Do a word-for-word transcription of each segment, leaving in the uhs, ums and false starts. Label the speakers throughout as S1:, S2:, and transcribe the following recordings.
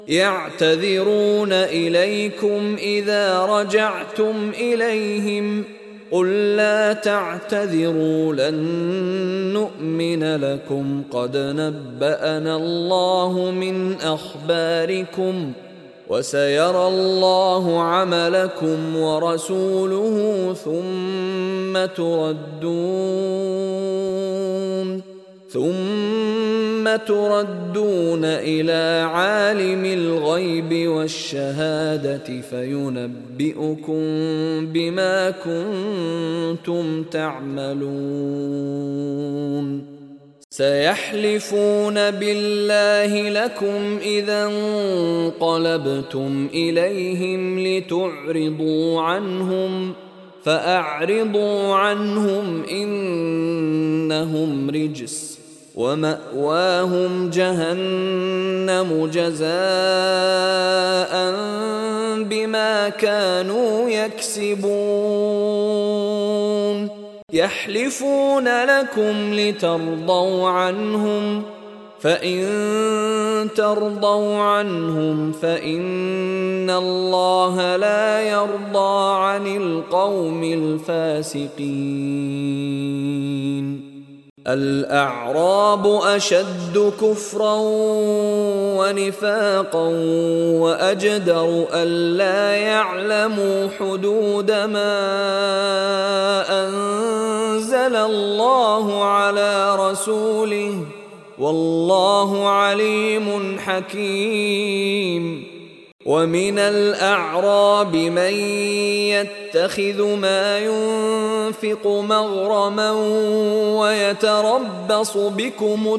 S1: يعتذرون إليكم إذا رجعتم إليهم قل لا تعتذروا لن نؤمن لكم قد نبأنا الله من أخباركم وسيرى الله عملكم ورسوله ثم تردون ثم تردون إلى عالم الغيب والشهادة فينبئكم بما كنتم تعملون سيحلفون بالله لكم إذا انقلبتم إليهم لتعرضوا عنهم فأعرضوا عنهم إنهم رجس ومأواهم جهنم جزاء بما كانوا يكسبون يحلفون لكم لترضوا عنهم فإن ترضوا عنهم فإن الله لا يرضى عن القوم الفاسقين الأعراب أشد كفرا ونفاقا وأجدر ألا يعلموا حدود ما أنزل الله على رسوله والله عليم حكيم ومن الأعراب من يتخذ ما ينفق مغرما ويتربص بكم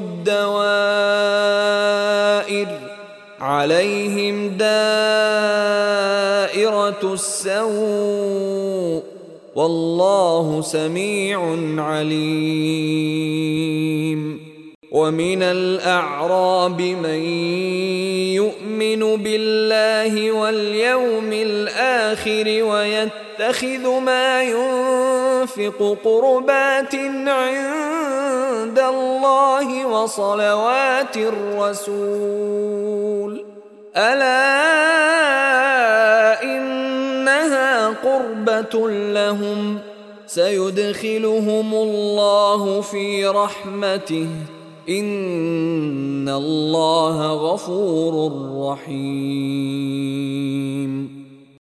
S1: الدوائر عليهم دائرة السوء والله سميع عليم ومن الأعراب من يؤمن بالله واليوم الآخر ويتخذ ما ينفق قربات عند الله وصلوات الرسول ألا إنها قربة لهم سيدخلهم الله في رحمته إن الله غفور رحيم